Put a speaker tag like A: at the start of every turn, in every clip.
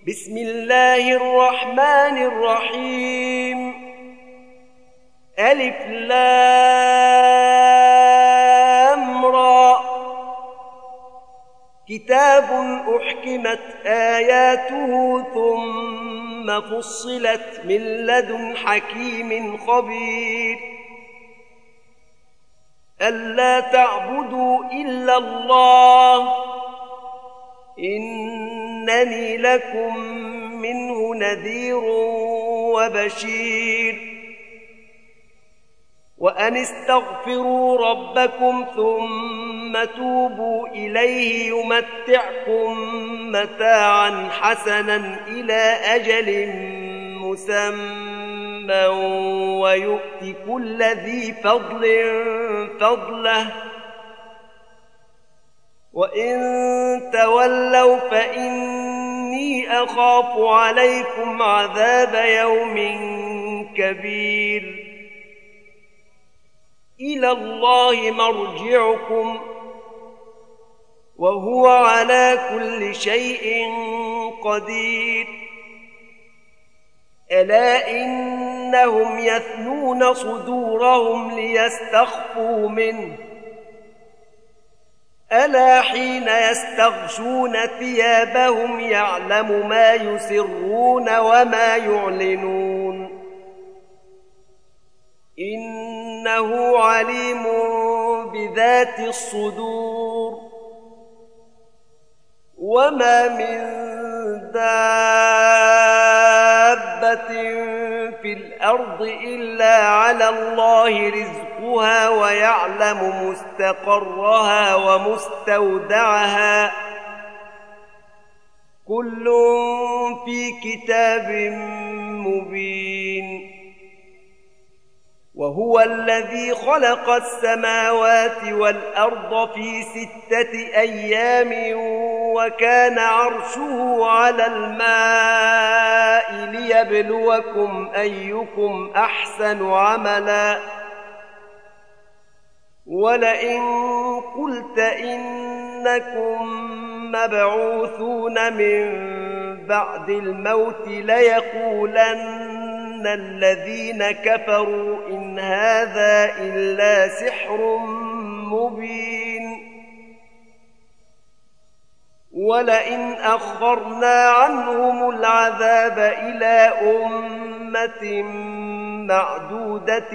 A: بسم الله الرحمن الرحيم ألف لام را كتاب أحكمت آياته ثم فصلت من لدن حكيم خبير ألا تعبدوا إلا الله إنني لكم منه نذير وبشير وأن استغفروا ربكم ثم توبوا إليه يمتعكم متاعا حسنا إلى أجل مسمى ويؤت كل ذي فضل فضله وإن تولوا فإني أخاف عليكم عذاب يوم كبير إلى الله مرجعكم وهو على كل شيء قدير ألا إنهم يثنون صدورهم ليستخفوا منه ألا حين يستغشون ثيابهم يعلم ما يسرون وما يعلنون إنه عليم بذات الصدور وما من دابة في الأرض إلا على الله رزقها ويعلم مستقرها ومستودعها كل في كتاب مبين وهو الذي خلق السماوات والأرض في 6 أيام وكان عرشه على الماء ليبلوكم أيكم أحسن عملا ولئن قلت إنكم مبعوثون من بعد الموت ليقولن الذين كفروا إن هذا إلا سحر مبين ولئن أخرنا عنهم العذاب إلى أمة معدودة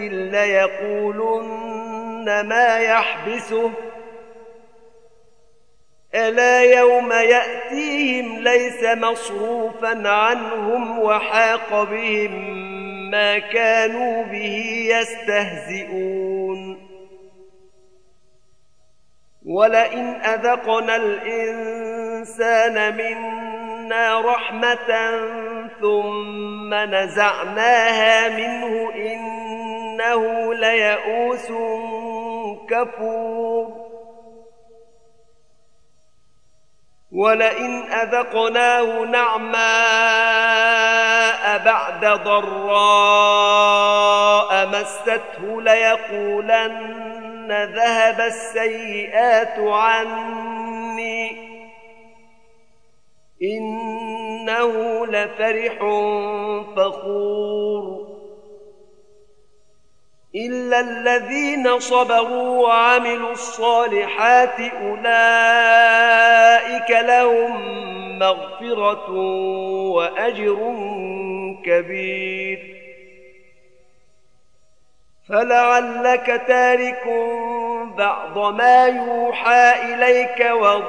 A: ليقولن ما يحبسه ألا يوم يأتيهم ليس مصروفا عنهم وحاق بهم ما كانوا به يستهزئون ولئن أذقنا الإنسان منا رحمة ثم نزعناها منه إنه ليئوس كفور ولئن أذقناه نعماء بعد ضراء مسته ليقولن ذهب السيئات عني إنه لفرح فخور إلا الذين صبروا وعملوا الصالحات أولئك لهم مغفرة وأجر كبير فلعلك تارك بعض ما يوحى إليك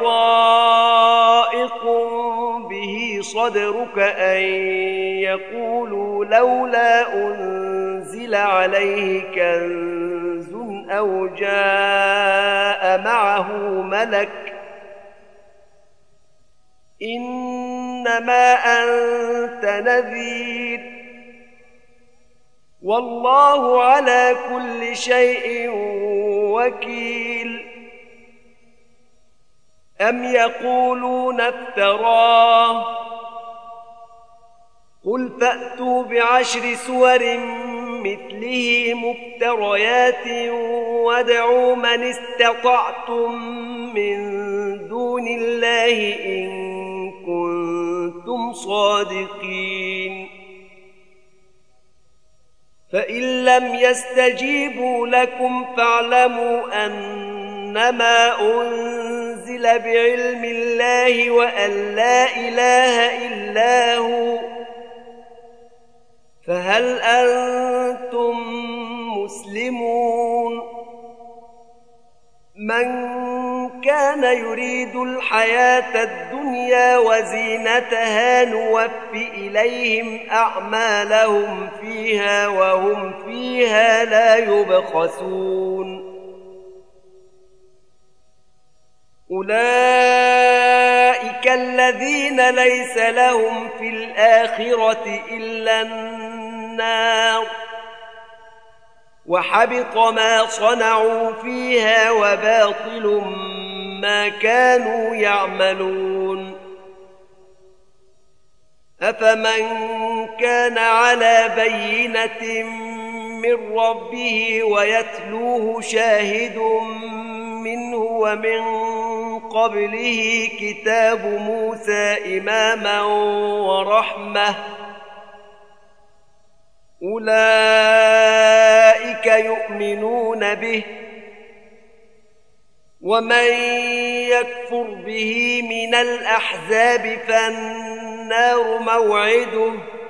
A: وضائق به صدرك أن يقولوا لولا أنزل عليه كنز أو جاء معه ملك إنما أنت نذير والله على كل شيء وكيل أم يقولون افتراه قل فأتوا ب10 سور مثله مفتريات وادعوا من استطعتم من دون الله إن كنتم صادقين. فإن لم يستجيبوا لكم فاعلموا أنما أنزل بعلم الله وأن لا إله إلا هو، فهل أنتم مسلمون؟ من كان يريد الحياة الدنيا وزينتها نوف إليهم أعمالهم فيها وهم فيها لا يبخسون. أولئك الذين ليس لهم في الآخرة إلا النار، وحبط ما صنعوا فيها وباطل ما كانوا يعملون. أفمن كان على بينة من ربه ويتلوه شاهد منه ومن قبله كتاب موسى إماما ورحمة، أولئك يؤمنون به، ومن يكفر به من الأحزاب فالنار موعده،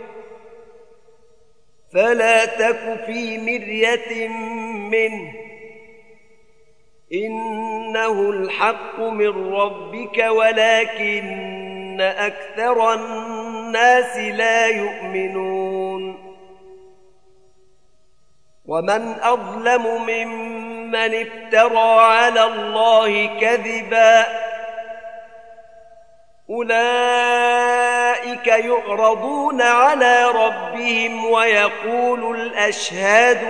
A: فلا تك في مرية منه، إنه الحق من ربك ولكن أكثر الناس لا يؤمنون. ومن أظلم ممن افترى على الله كذبا، أولئك يعرضون على ربهم ويقول الأشهاد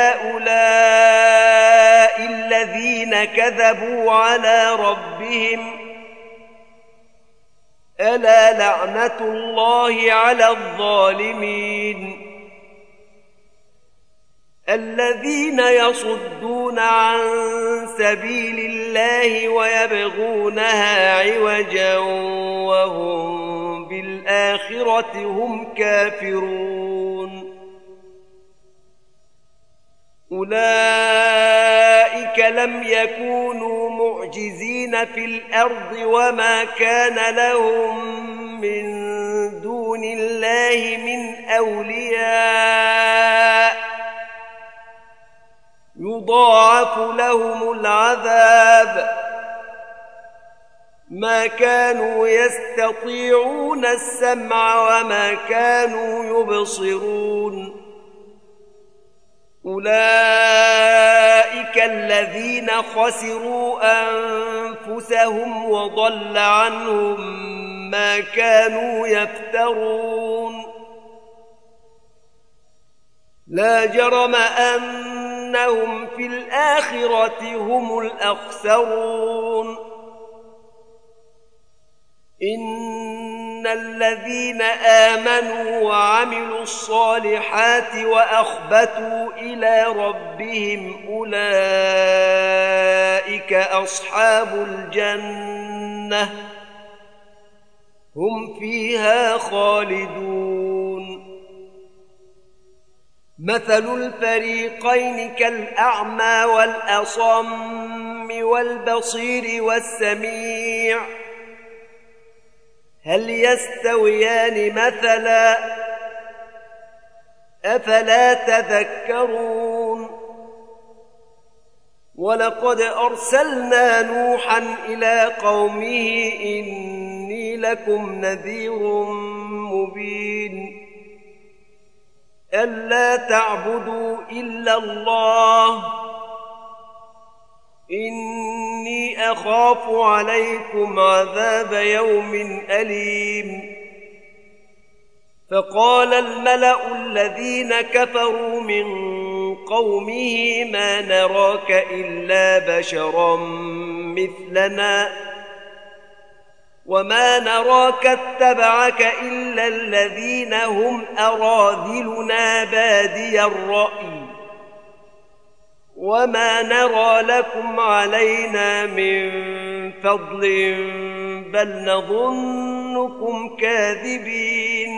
A: هؤلاء الذين كذبوا على ربهم، ألا لعنة الله على الظالمين. الذين يصدون عن سبيل الله ويبغونها عوجا وهم بالآخرة هم كافرون، أولئك لم يكونوا معجزين في الأرض وما كان لهم من دون الله من أولياء، يضاعف لهم العذاب، ما كانوا يستطيعون السمع وما كانوا يبصرون. أولئك الذين خسروا أنفسهم وضل عنهم ما كانوا يفترون. لا جرم أنهم في الآخرة هم الأخسرون. إن الذين آمنوا وعملوا الصالحات وأخبتوا إلى ربهم أولئك أصحاب الجنة هم فيها خالدون. مثل الفريقين كالأعمى والأصم والبصير والسميع، هل يستويان مثلا؟ أفلا تذكرون؟ ولقد أرسلنا نوحا إلى قومه إني لكم نذير مبين، ألا تعبدوا إلا الله، إني أخاف عليكم عذاب يوم أليم. فقال الملأ الذين كفروا من قومه ما نراك إلا بشرا مثلنا وما نراك اتبعك إلا الذين هم أراذلنا بادي الرأي وما نرى لكم علينا من فضل بل نظنكم كاذبين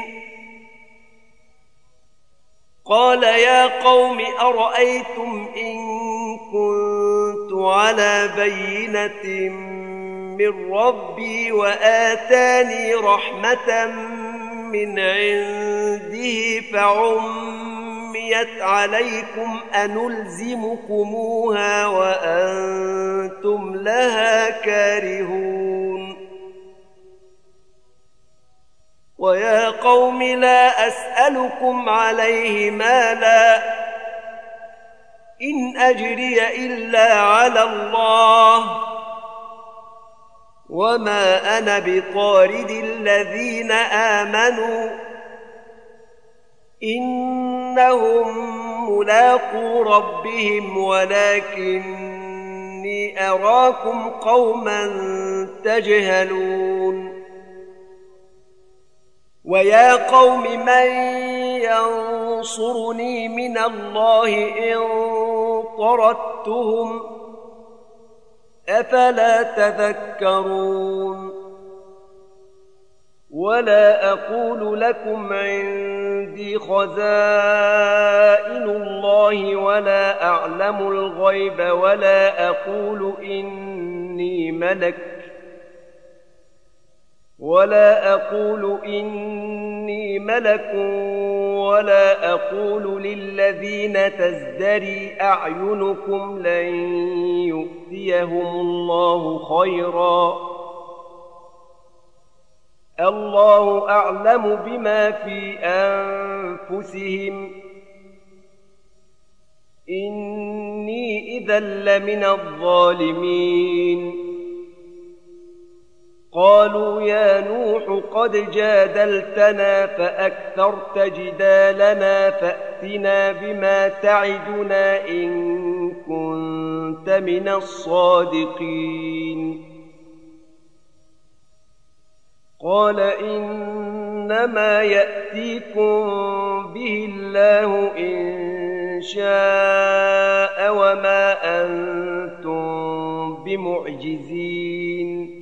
A: قال يا قوم أرأيتم إن كنت على بينة من ربي وآتاني رحمة من عنده فعميت عليكم أنلزمكموها وأنتم لها كارهون ويا قوم لا أسألكم عليه مالا إن أجري إلا على الله وما أنا بطارد الذين آمنوا إنهم ملاقو ربهم ولكني أراكم قوما تجهلون ويا قوم من ينصرني من الله إن طردتهم أفلا تذكرون ولا أقول لكم عندي خزائن الله ولا أعلم الغيب ولا أقول إني ملك ولا أقول للذين تزدري أعينكم لن يؤتيهم الله خيرا الله أعلم بما في أنفسهم إني إذا لمن الظالمين قالوا يا نوح قد جادلتنا فأكثرت جدالنا فأتنا بما تعدنا إن كنت من الصادقين قال إنما يأتيكم به الله إن شاء وما أنتم بمعجزين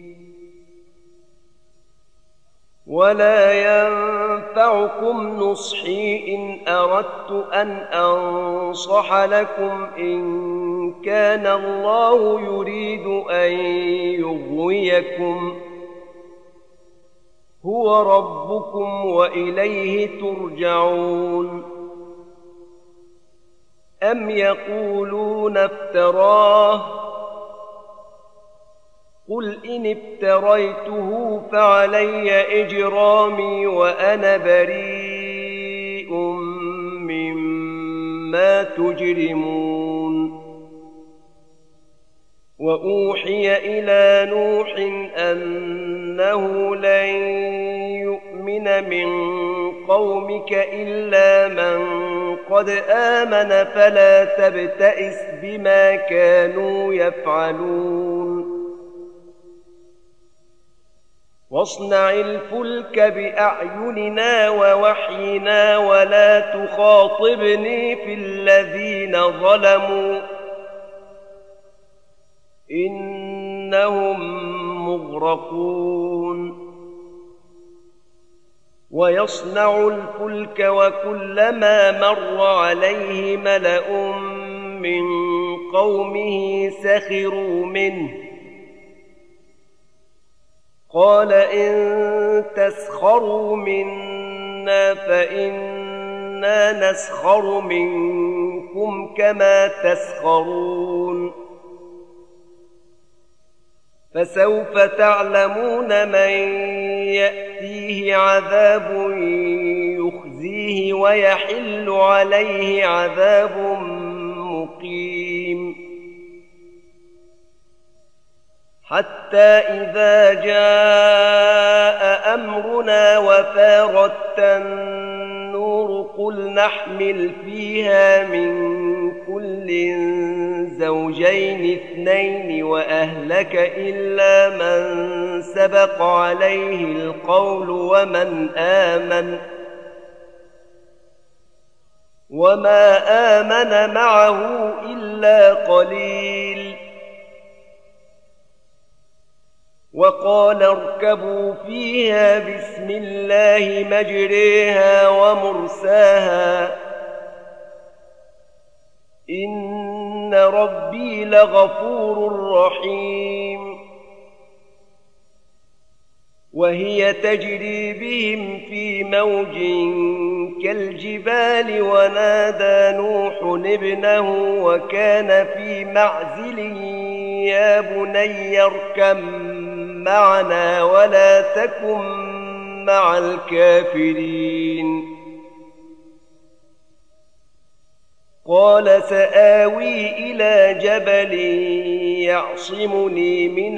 A: ولا ينفعكم نصحي إن أردت أن أنصح لكم إن كان الله يريد أن يغويكم هو ربكم وإليه ترجعون أم يقولون افتراه قل إن افتريته فعلي إجرامي وأنا بريء مما تجرمون وأوحي إلى نوح أنه لن يؤمن من قومك إلا من قد آمن فلا تبتئس بما كانوا يفعلون واصنع الفلك بأعيننا ووحينا ولا تخاطبني في الذين ظلموا إنهم مغرقون ويصنع الفلك وكلما مر عليه ملأ من قومه سخروا منه قال إن تسخروا منا فإنا نسخر منكم كما تسخرون فسوف تعلمون من يأتيه عذاب يخزيه ويحل عليه عذاب مقيم حتى إذا جاء أمرنا وفارت النور قل نحمل فيها من كل زوجين اثنين وأهلك إلا من سبق عليه القول وما آمن معه إلا قليل وقال اركبوا فيها بسم الله مجريها ومرساها إن ربي لغفور رحيم. وهي تجري بهم في موج كالجبال ونادى نوح ابنه وكان في معزل يا بني اركب معنا ولا تكن مع الكافرين. قال سآوي إلى جبل يعصمني من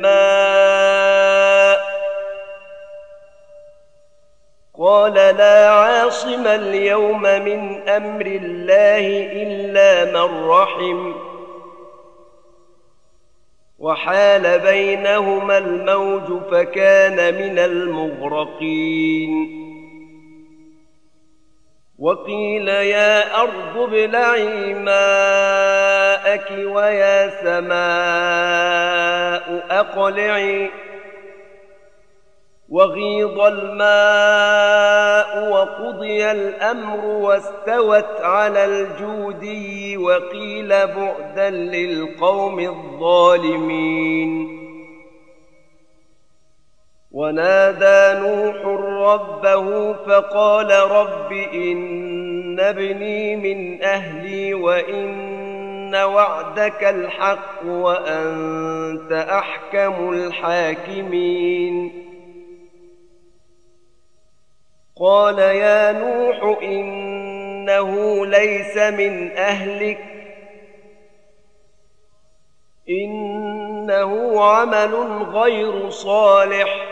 A: الماء قال لا عاصم اليوم من أمر الله إلا من رحم وحال بينهما الموج فكان من المغرقين. وقيل يا أرض ابلعي ماءك ويا سماء أقلعي وغيض الماء وقضي الأمر واستوت على الجودي وقيل بعدا للقوم الظالمين. ونادى نوح ربه فقال رب إن ابني من أهلي وإن وعدك الحق وأنت أحكم الحاكمين. قال يا نوح إنه ليس من أهلك إنه عمل غير صالح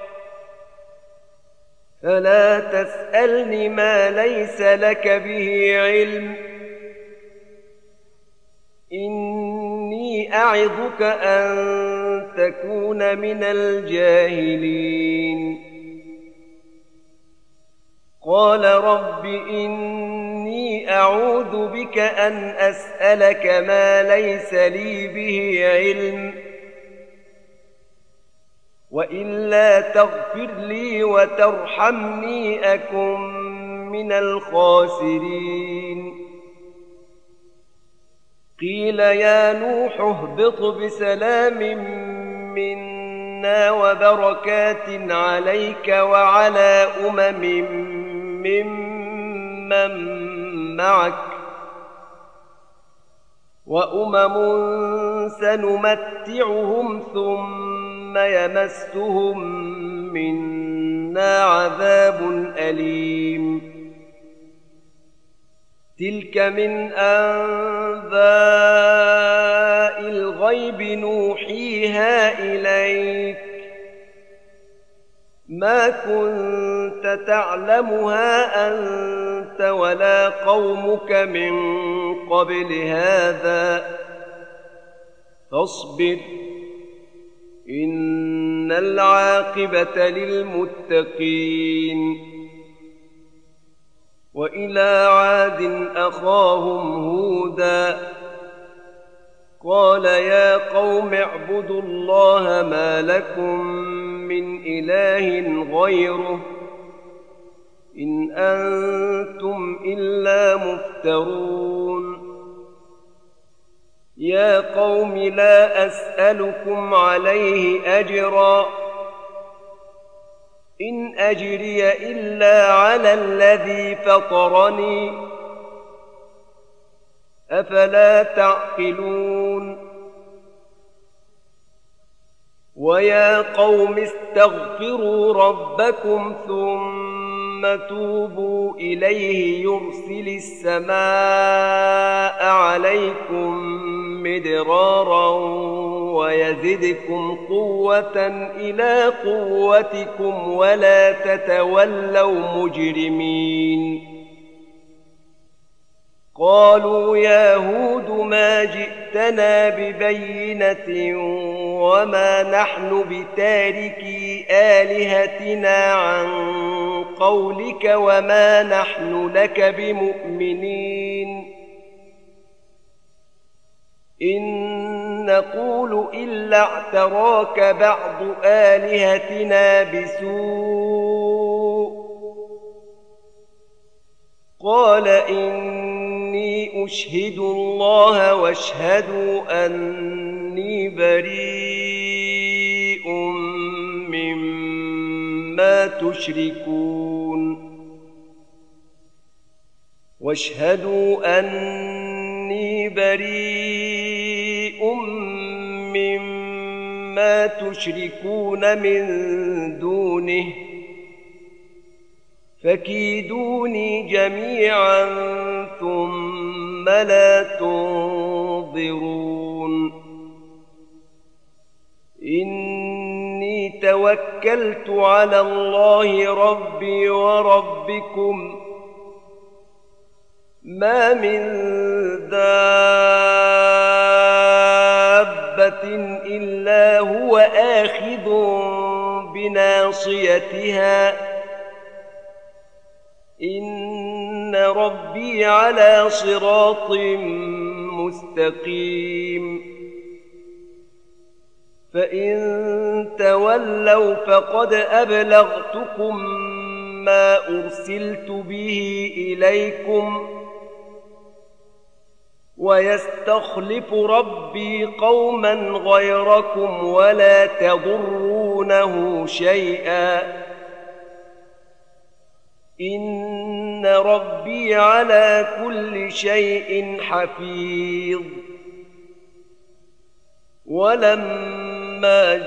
A: فلا تسألني ما ليس لك به علم إني أعظك أن تكون من الجاهلين. قال رب إني أعوذ بك أن أسألك ما ليس لي به علم وإلا تغفر لي وترحمني أكن من الخاسرين. قيل يا نوح اهبط بسلام منا وبركات عليك وعلى ممن معك وأمم سنمتعهم ثم يمسهم منا عذاب أليم. تلك من أنباء الغيب نوحيها إليك ما كنت تعلمها أنت ولا قومك من قبل هذا فاصبر إن العاقبة للمتقين. وإلى عاد أخاهم هودا قال يا قوم اعبدوا الله ما لكم من إله غيره إن أنتم إلا مفترون. يا قوم لا أسألكم عليه أجرا إن أجري إلا على الذي فطرني أفلا تعقلون. ويا قوم استغفروا ربكم ثم توبوا إليه يرسل السماء عليكم مدرارا ويزدكم قوة إلى قوتكم ولا تتولوا مجرمين. قالوا يا هود ما جئتنا ببينة وما نحن بتاركي آلهتنا عن قولك وما نحن لك بمؤمنين إن نقول إلا اعتراك بعض آلهتنا بسوء قال إني أشهد الله واشهدوا أني بريء مما تشركون واشهدوا أني بريء مما تشركون من دونه فكيدوني جميعا ثم لا تنظرون إني توكلت على الله ربي وربكم ما من دابة إلا هو آخذ بناصيتها إن ربي على صراط مستقيم فإن تولوا فقد أبلغتكم ما أرسلت به إليكم ويستخلف ربي قوما غيركم ولا تضرونه شيئا إن ربي على كل شيء حفيظ ولما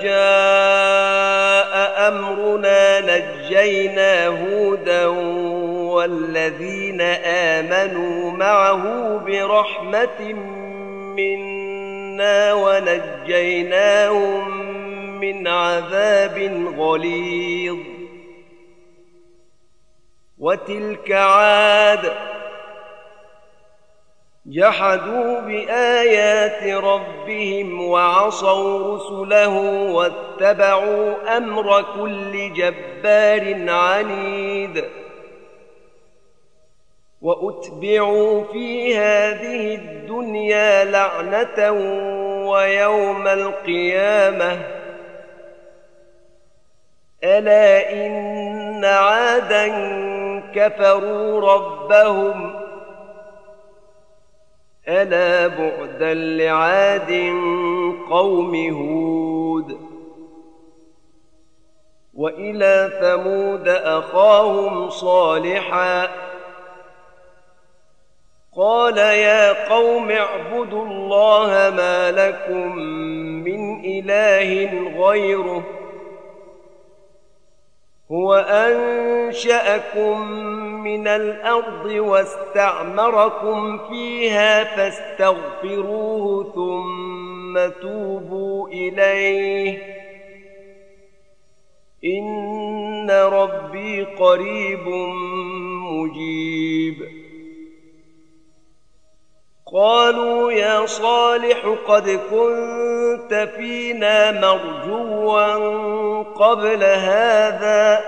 A: جاء أمرنا نجينا هودا والذين آمنوا معه برحمة منا ونجيناهم من عذاب غليظ وتلك عاد جحدوا بآيات ربهم وعصوا رسله واتبعوا أمر كل جبار عنيد وأتبعوا في هذه الدنيا لعنة ويوم القيامة ألا إن عادا كفروا ربهم ألا بعدا لعاد قوم هود وإلى ثمود أخاهم صالحا قال يا قوم اعبدوا الله ما لكم من إله غيره هو أنشأكم من الأرض واستعمركم فيها فاستغفروه ثم توبوا إليه إن ربي قريب مجيب قالوا يا صالح قد كنت فينا مرجوا قبل هذا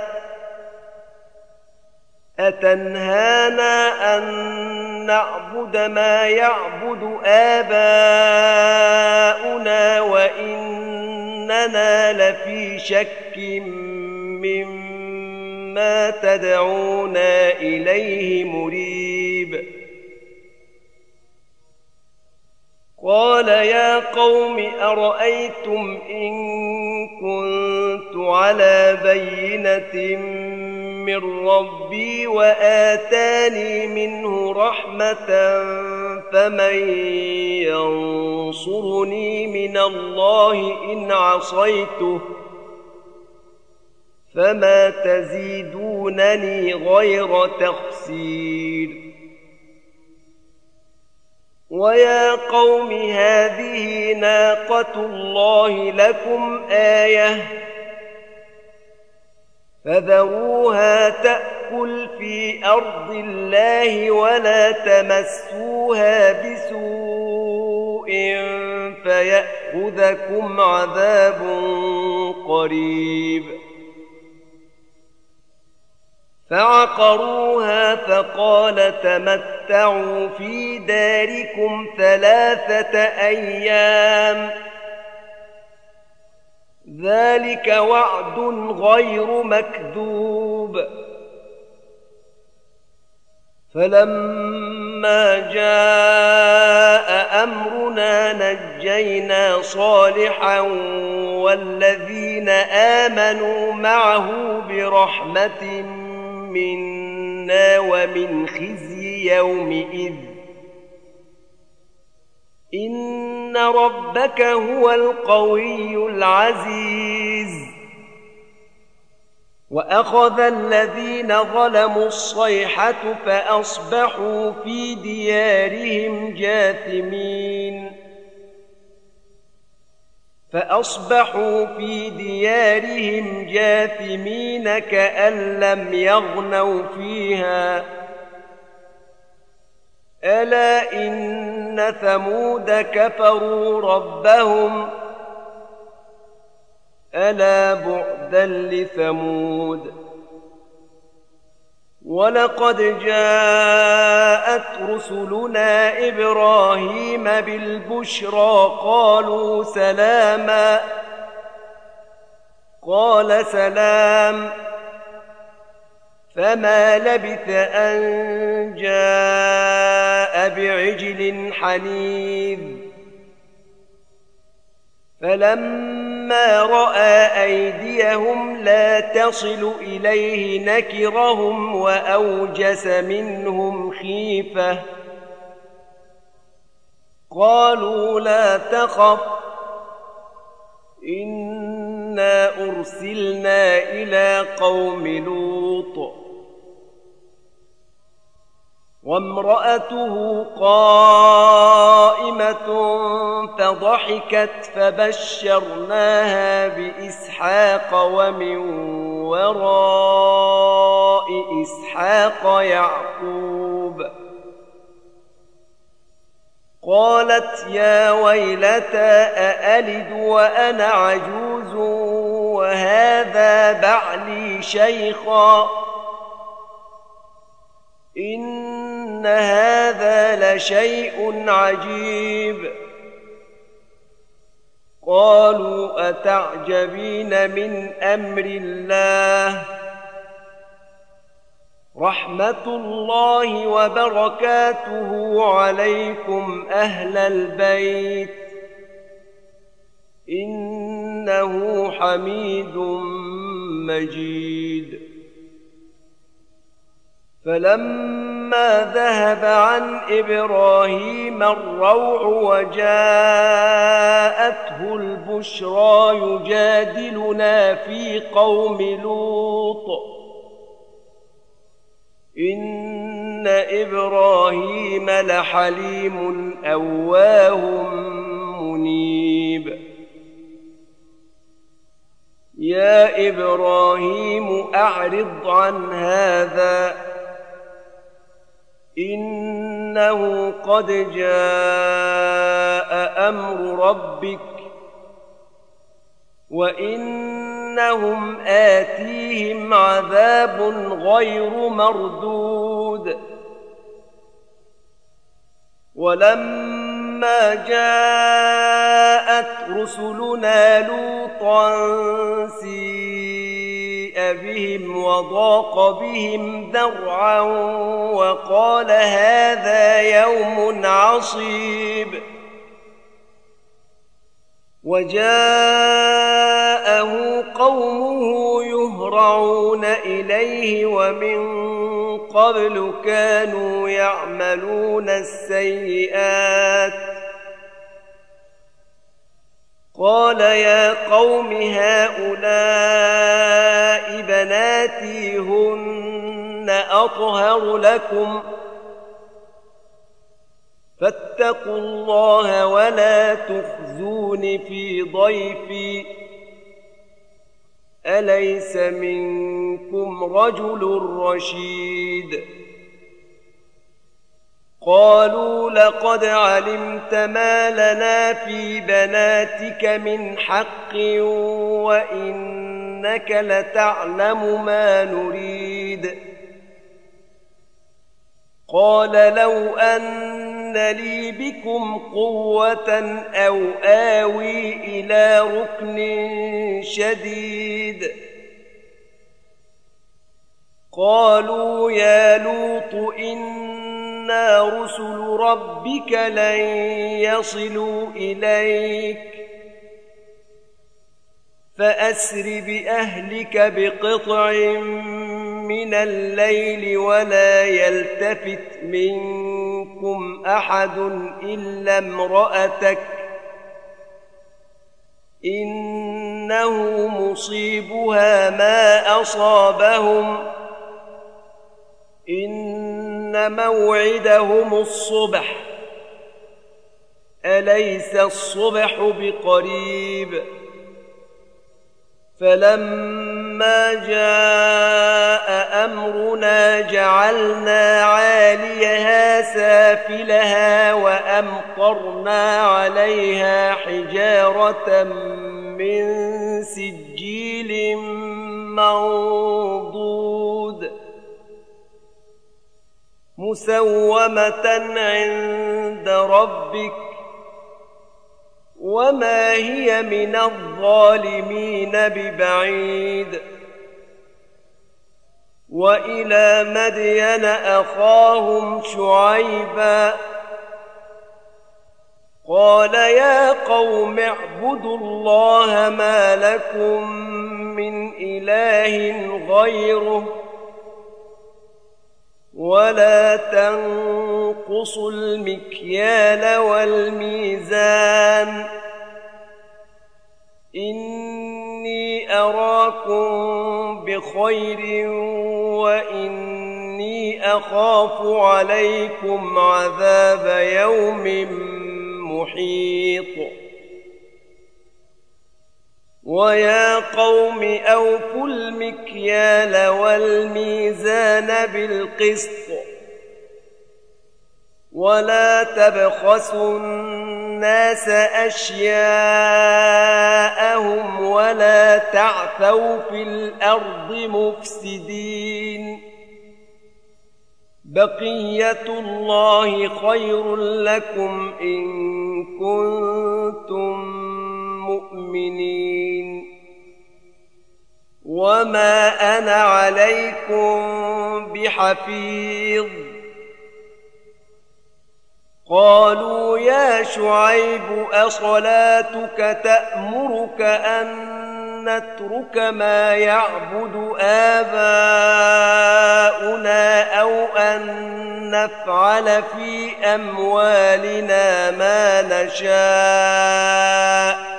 A: أتنهانا أن نعبد ما يعبد آباؤنا وإننا لفي شك مما تدعونا إليه مريب قال يا قوم أرأيتم إن كنت على بينة من ربي وآتاني منه رحمة فمن ينصرني من الله إن عصيته فما تزيدونني غير تخسير ويا قوم هذه ناقة الله لكم آية فذروها تأكل في أرض الله ولا تمسوها بسوء فيأخذكم عذاب قريب فعقروها فقال تمتعوا في داركم 3 أيام ذلك وعد غير مكذوب. فلما جاء أمرنا نجينا صالحا والذين آمنوا معه برحمة منا ومن خزي يومئذ إن ربك هو القوي العزيز. وأخذ الذين ظلموا الصيحة فأصبحوا في ديارهم جاثمين كأن لم يغنوا فيها. ألا إن ثمود كفروا ربهم ألا بعدا لثمود. ولقد جاءت رسلنا إبراهيم بالبشرى قالوا سلاما قال سلام فما لبث أن جاء بعجل حنيذ. فلما رأى أيديهم لا تصل إليه نكرهم وأوجس منهم خيفة. قالوا لا تخف إنا أرسلنا إلى قوم لوط. وامرأته قائمة فضحكت فبشرناها بإسحاق ومن وراء إسحاق يعقوب. قالت يا ويلتى أألد وأنا عجوز وهذا بعلي شيخا إن هذا لشيء عجيب. قالوا أتعجبين من أمر الله رحمة الله وبركاته عليكم أهل البيت إنه حميد مجيد. فلما ذهب عن إبراهيم الروع وجاءته البشرى يجادلنا في قوم لوط إن إبراهيم لحليم أواه منيب. يا إبراهيم أعرض عن هذا إنه قد جاء أمر ربك وإنهم آتيهم عذاب غير مردود. ولما جاءت رسلنا لوطا سيء بهم وضاق بهم ذرعا وقال هذا يوم عصيب. وجاءه قومه يهرعون إليه ومن قبل كانوا يعملون السيئات. قال يا قوم هؤلاء بناتي هن أطهر لكم فاتقوا الله ولا تخزون في ضيفي أليس منكم رجل رشيد. قالوا لقد علمت ما لنا في بناتك من حق وإنك لتعلم ما نريد. قال لو أن لي بكم قوة أو آوي إلى ركن شديد. قالوا يا لوط إنا رسل ربك لن يصلوا إليك فأسر بأهلك بقطع من الليل ولا يلتفت منكم أحد إلا امرأتك إنه مصيبها ما أصابهم إن موعدهم الصبح أليس الصبح بقريب. فلما جاء أمرنا جعلنا عاليها سافلها وأمطرنا عليها حجارة من سجيل منضود مسومة عند ربك وما هي من الظالمين ببعيد. وإلى مدين أخاهم شعيبا قال يا قوم اعبدوا الله ما لكم من إله غيره ولا تنقصوا المكيال والميزان إني أراكم بخير وإني أخاف عليكم عذاب يوم محيط. ويا قوم أوفوا المكيال والميزان بالقسط ولا تبخسوا الناس أشياءهم ولا تعثوا في الأرض مفسدين. بقية الله خير لكم إن كنتم مؤمنين وما أنا عليكم بحفيظ. قالوا يا شعيب أصلاتك تأمرك أن نترك ما يعبد آباؤنا أو أن نفعل في أموالنا ما نشاء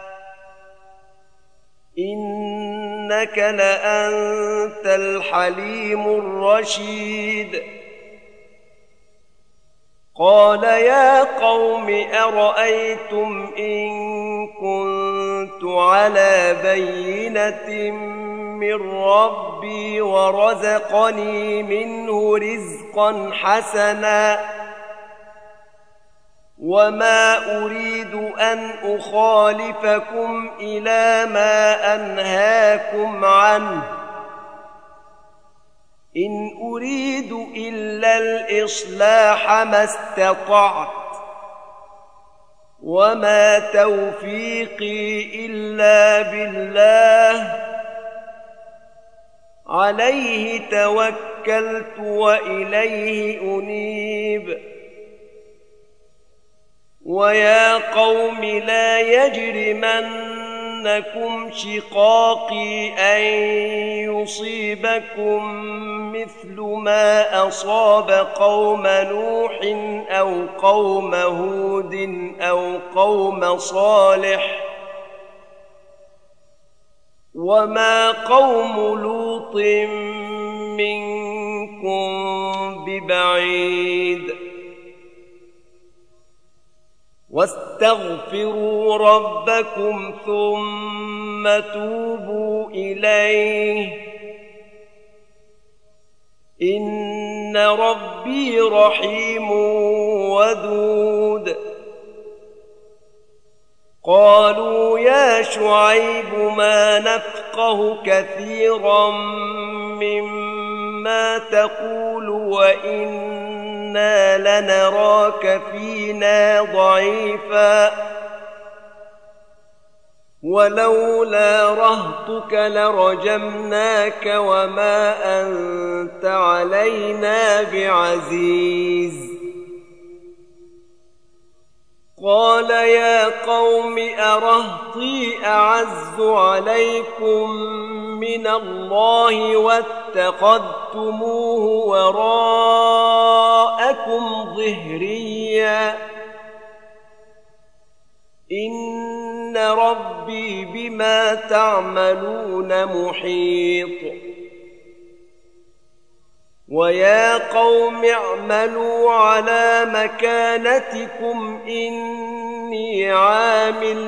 A: إنك لأنت الحليم الرشيد. قال يا قوم أرأيتم إن كنت على بينة من ربي ورزقني منه رزقا حسنا وما أريد أن أخالفكم إلى ما أنهاكم عنه إن أريد إلا الإصلاح ما استطعت وما توفيقي إلا بالله عليه توكلت وإليه أنيب. ويا قوم لا يجرمنكم شقاقي أن يصيبكم مثل ما أصاب قوم نوح أو قوم هود أو قوم صالح وما قوم لوط منكم ببعيد. واستغفروا ربكم ثم توبوا إليه إن ربي رحيم ودود. قالوا يا شعيب ما نفقه كثيرا مما تقول وإنا إنا لنراك فينا ضعيفا ولولا رهطك لرجمناك وما أنت علينا بعزيز. قال يا قوم أرهطي أعز عليكم من الله واتخذتموه وراءكم ظهريا إن ربي بما تعملون محيط. ويا قوم اعملوا على مكانتكم إني عامل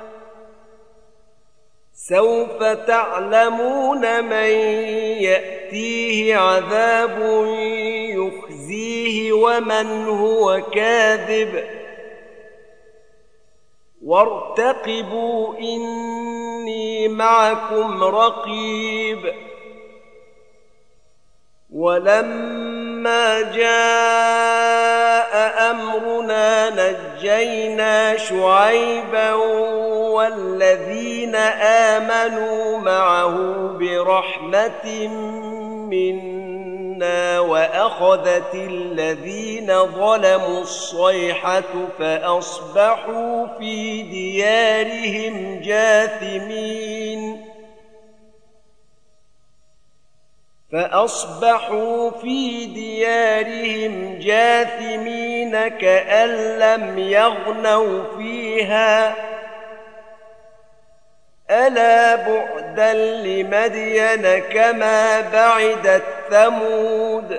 A: سوف تعلمون من يأتيه عذاب يخزيه ومن هو كاذب وارتقبوا إني معكم رقيب. ولما جاء أمرنا نجينا شعيبا والذين آمنوا معه برحمة منا وأخذت الذين ظلموا الصيحة فأصبحوا في ديارهم جاثمين كأن لم يغنوا فيها ألا بعدا لمدين كما بعدت ثمود.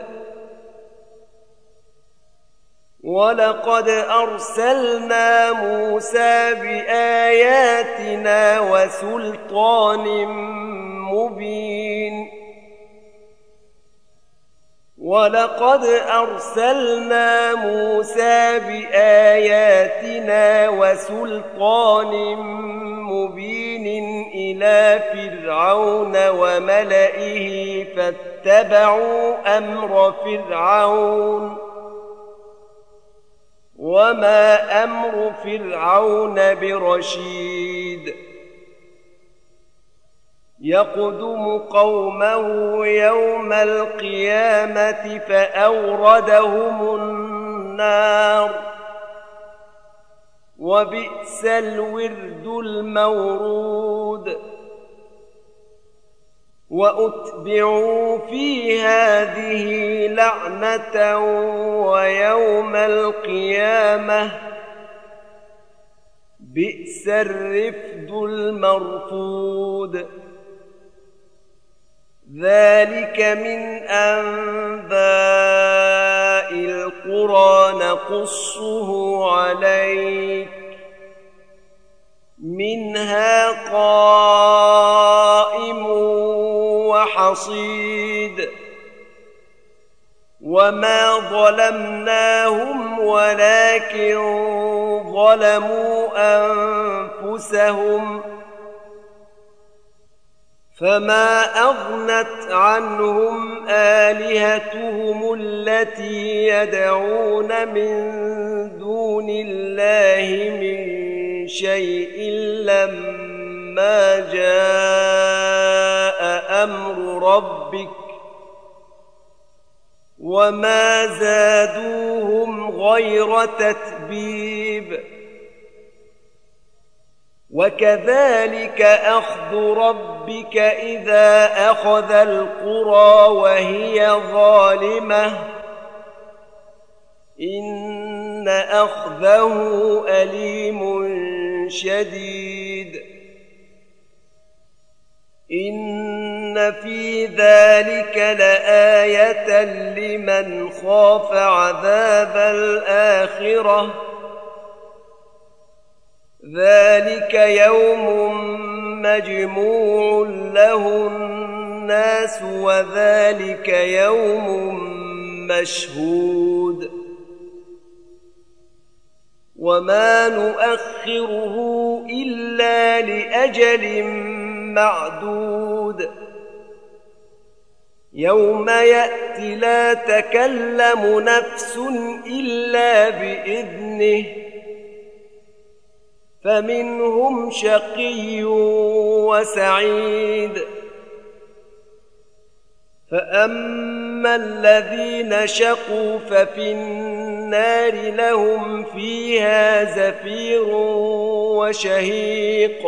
A: ولقد أرسلنا موسى بآياتنا وسلطان مبين إلى فرعون وملئه فاتبعوا أمر فرعون وما أمر فرعون برشيد. يقدم قومه يوم القيامة فأوردهم النار وبئس الورد المورود. وأتبعوا في هذه لعنة ويوم القيامة بئس الرفد المرفود. ذلك من أنباء القرى نقصه عليك منها قائم وحصيد. وما ظلمناهم ولكن ظلموا أنفسهم فما أغنت عنهم آلهتهم التي يدعون من دون الله من شيء لما جاء أمر ربك وما زادوهم غير تتبيب. وكذلك أخذ ربك إذا أخذ القرى وهي ظالمة إن أخذه أليم شديد. إن في ذلك لآية لمن خاف عذاب الآخرة ذلك يوم مجموع له الناس وذلك يوم مشهود وما نؤخره إلا لأجل معدود يوم يأتي لا تكلم نفس إلا بإذنه فمنهم شقي وسعيد فأما الذين شقوا ففي النار لهم فيها زفير وشهيق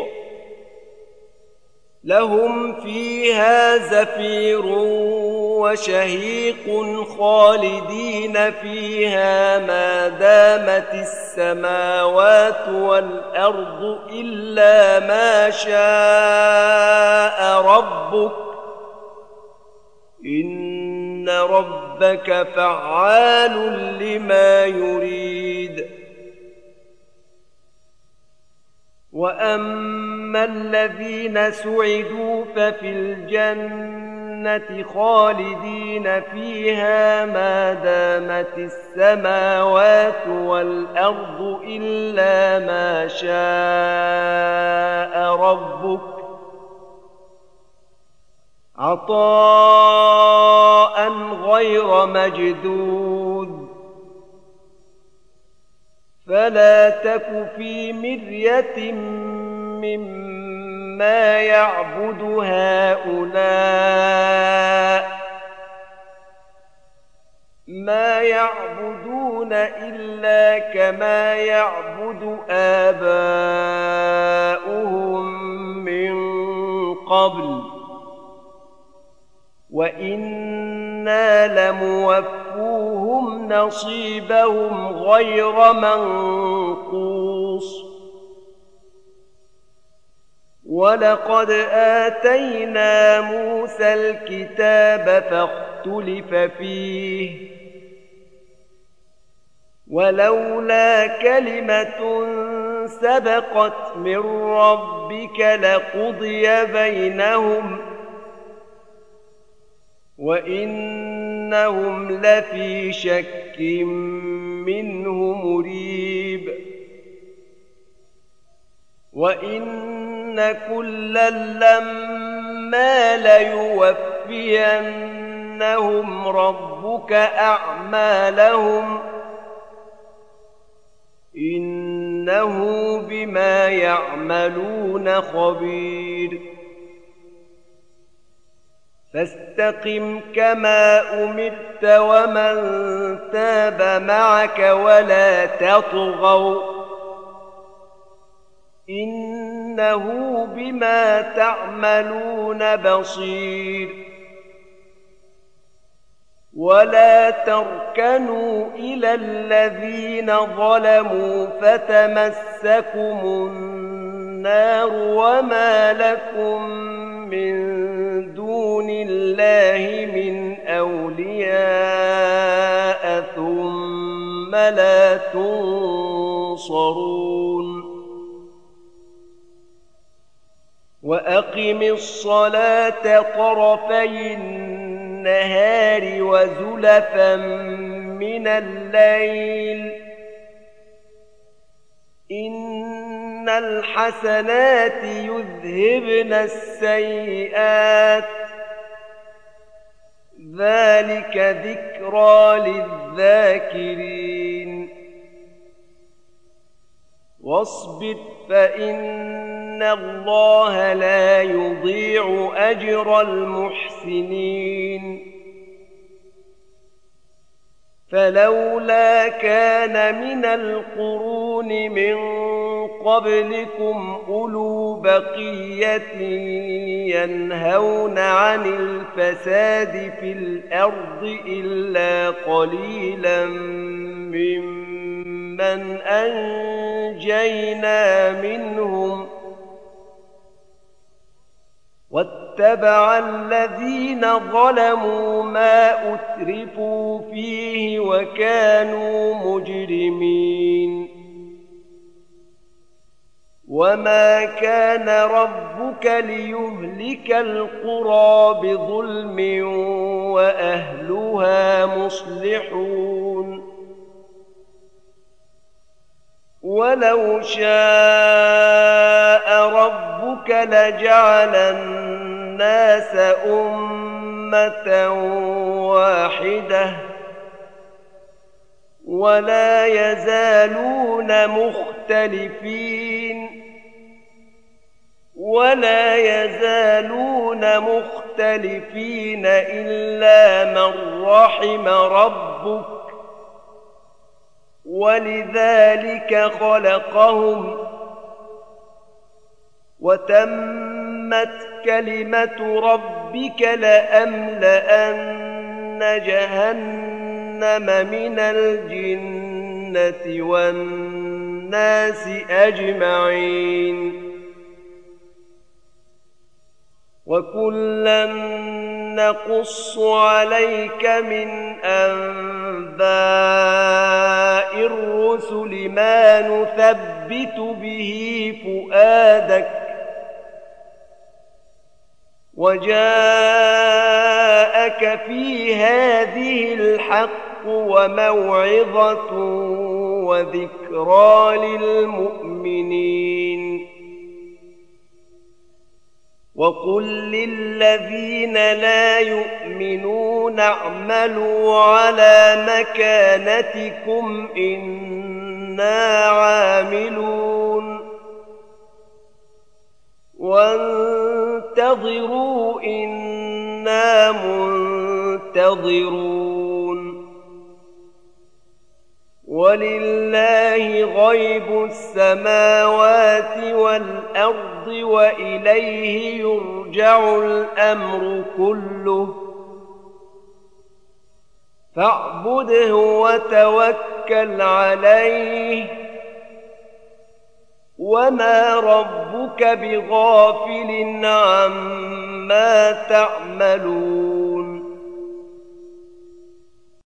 A: خالدين فيها ما دامت السماوات والأرض إلا ما شاء ربك إن ربك فعال لما يريد وأما الذين سعدوا ففي الجنة خالدين فيها ما دامت السماوات والأرض إلا ما شاء ربك عطاء غير مجدود فلا تك في مرية مما يعبد هؤلاء ما يعبدون إلا كما يعبد آباؤهم من قبل وإنا لموفوهم نصيبهم غير منقوص ولقد آتينا موسى الكتاب فاختلف فيه ولولا كلمة سبقت من ربك لقضي بينهم وإنهم لفي شك منه مريب وإن كلا لما ليوفينهم ربك أعمالهم إنه بما يعملون خبير فاستقم كما أمرت ومن تاب معك ولا تطغوا إنه بما تعملون بصير ولا تركنوا إلى الذين ظلموا فتمسكم النار وما لكم من دون الله من أولياء ثم لا تنصرون وأقم الصلاة طرفي النهار وزلفا من الليل إن الحسنات يذهبن السيئات ذلك ذكرى للذاكرين واصبر فإن الله لا يضيع أجر المحسنين فلولا كان من القرون من قبلكم أولو بقية ينهون عن الفساد في الأرض إلا قليلا ممن أنجينا منهم واتبع الذين ظلموا ما أترفوا فيه وكانوا مجرمين وما كان ربك ليهلك القرى بظلم وأهلها مصلحون ولو شاء ربك لجعل الناس أمة واحدة ولا يزالون مختلفين إلا من رحم ربك ولذلك خلقهم وتمت كلمة ربك لأملأن جهنم من الجنة والناس أجمعين وكلا نقص عليك من أنباء الرسل ما نثبت به فؤادك وجاءك في هذه الحق وموعظة وذكرى للمؤمنين وقل للذين لا يؤمنون اعملوا على مكانتكم إنا عاملون وانتظروا إنا منتظرون ولله غيب السماوات والأرض وإليه يرجع الأمر كله فاعبده وتوكل عليه وما ربك بغافل عما تعملون